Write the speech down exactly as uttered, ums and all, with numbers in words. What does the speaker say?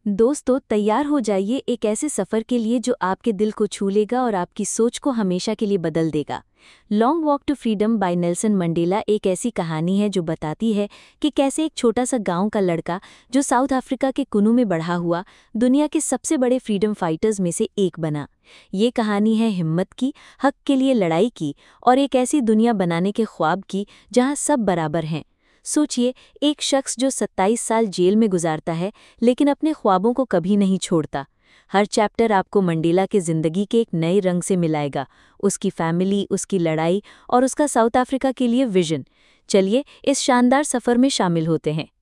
दोस्तों, तैयार हो जाइए एक ऐसे सफ़र के लिए जो आपके दिल को छू लेगा और आपकी सोच को हमेशा के लिए बदल देगा। Long Walk to Freedom by Nelson Mandela एक ऐसी कहानी है जो बताती है कि कैसे एक छोटा सा गांव का लड़का जो साउथ अफ्रीका के कुनू में बढ़ा हुआ दुनिया के सबसे बड़े फ्रीडम फाइटर्स में से एक बना। ये कहानी है हिम्मत की, हक के लिए लड़ाई की और एक ऐसी दुनिया बनाने के ख्वाब की जहां सब बराबर हैं। सोचिए, एक शख्स जो सत्ताईस साल जेल में गुजारता है लेकिन अपने ख्वाबों को कभी नहीं छोड़ता। हर चैप्टर आपको मंडेला के ज़िंदगी के एक नए रंग से मिलाएगा, उसकी फैमिली, उसकी लड़ाई और उसका साउथ अफ्रीका के लिए विजन। चलिए इस शानदार सफ़र में शामिल होते हैं।